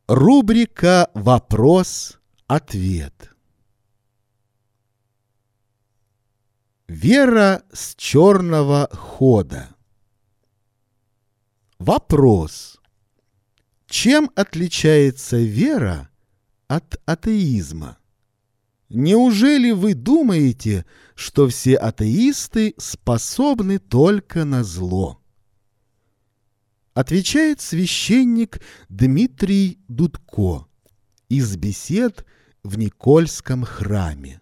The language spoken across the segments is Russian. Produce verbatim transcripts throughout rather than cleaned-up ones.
Рубрика «Вопрос-ответ». Вера с черного хода. Вопрос. Чем отличается вера от атеизма? Неужели вы думаете, что все атеисты способны только на зло? Отвечает священник Дмитрий Дудко из бесед в Никольском храме.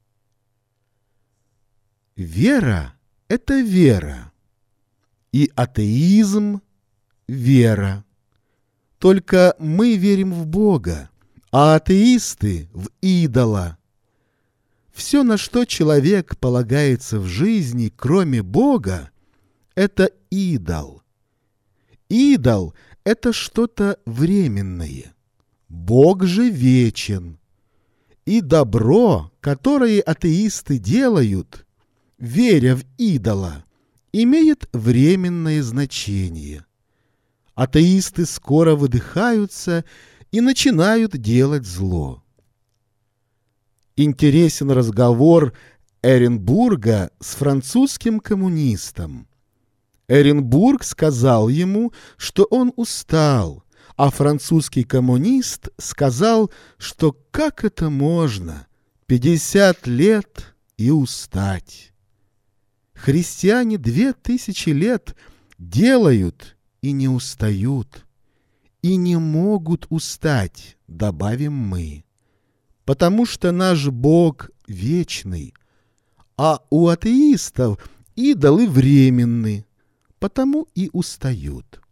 Вера — это вера, и атеизм — вера. Только мы верим в Бога, а атеисты — в идола. Все, на что человек полагается в жизни, кроме Бога, это идол. Идол — это что-то временное. Бог же вечен. И добро, которое атеисты делают, веря в идола, имеет временное значение. Атеисты скоро выдыхаются и начинают делать зло. Интересен разговор Эренбурга с французским коммунистом. Эренбург сказал ему, что он устал, а французский коммунист сказал, что как это можно, пятьдесят лет и устать. Христиане две тысячи лет делают и не устают, и не могут устать, добавим мы, потому что наш Бог вечный, а у атеистов идолы временны, потому и устают.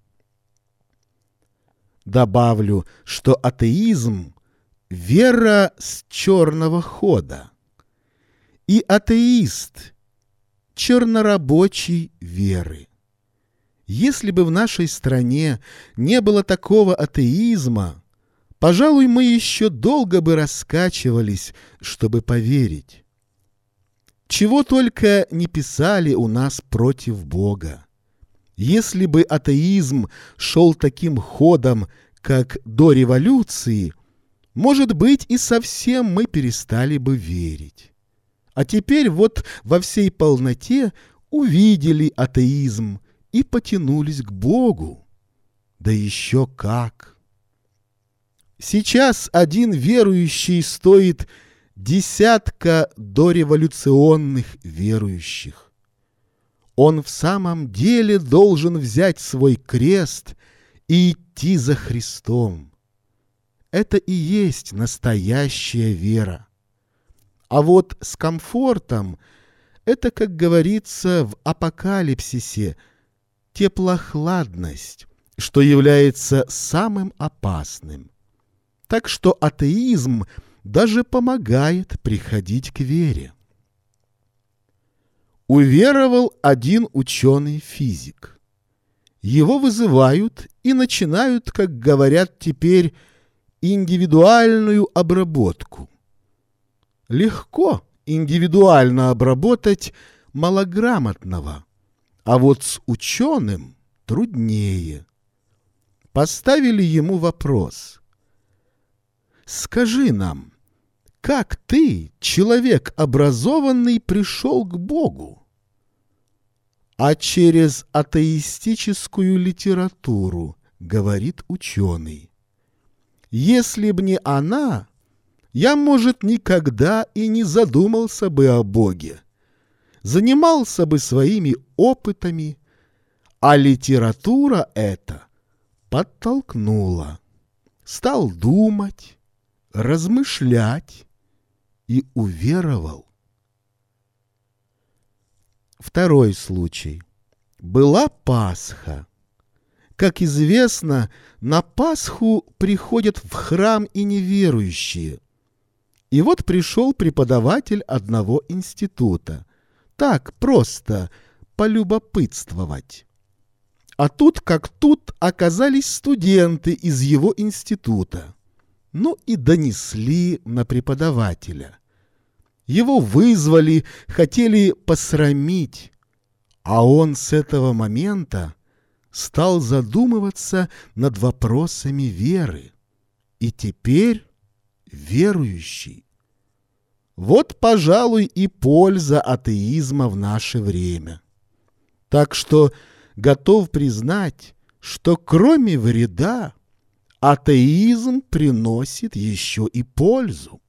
Добавлю, что атеизм — вера с черного хода, и атеист — чернорабочий веры. Если бы в нашей стране не было такого атеизма, пожалуй, мы еще долго бы раскачивались, чтобы поверить. Чего только не писали у нас против Бога. Если бы атеизм шел таким ходом, как до революции, может быть, и совсем мы перестали бы верить. А теперь вот во всей полноте увидели атеизм и потянулись к Богу. Да еще как! Сейчас один верующий стоит десятка дореволюционных верующих. Он в самом деле должен взять свой крест и идти за Христом. Это и есть настоящая вера. А вот с комфортом это, как говорится в Апокалипсисе, теплохладность, что является самым опасным. Так что атеизм даже помогает приходить к вере. Уверовал один ученый-физик. Его вызывают и начинают, как говорят теперь, индивидуальную обработку. Легко индивидуально обработать малограмотного, а вот с ученым труднее. Поставили ему вопрос. «Скажи нам, как ты, человек образованный, пришел к Богу?» «А через атеистическую литературу», — говорит ученый. «Если б не она, я, может, никогда и не задумался бы о Боге, занимался бы своими опытами, а литература эта подтолкнула, стал думать, размышлять и уверовал». Второй случай. Была Пасха. Как известно, на Пасху приходят в храм и неверующие. И вот пришел преподаватель одного института. Так, просто полюбопытствовать. А тут как тут оказались студенты из его института. Ну и донесли на преподавателя. Его вызвали, хотели посрамить, а он с этого момента стал задумываться над вопросами веры и теперь верующий. Вот, пожалуй, и польза атеизма в наше время. Так что готов признать, что кроме вреда атеизм приносит еще и пользу.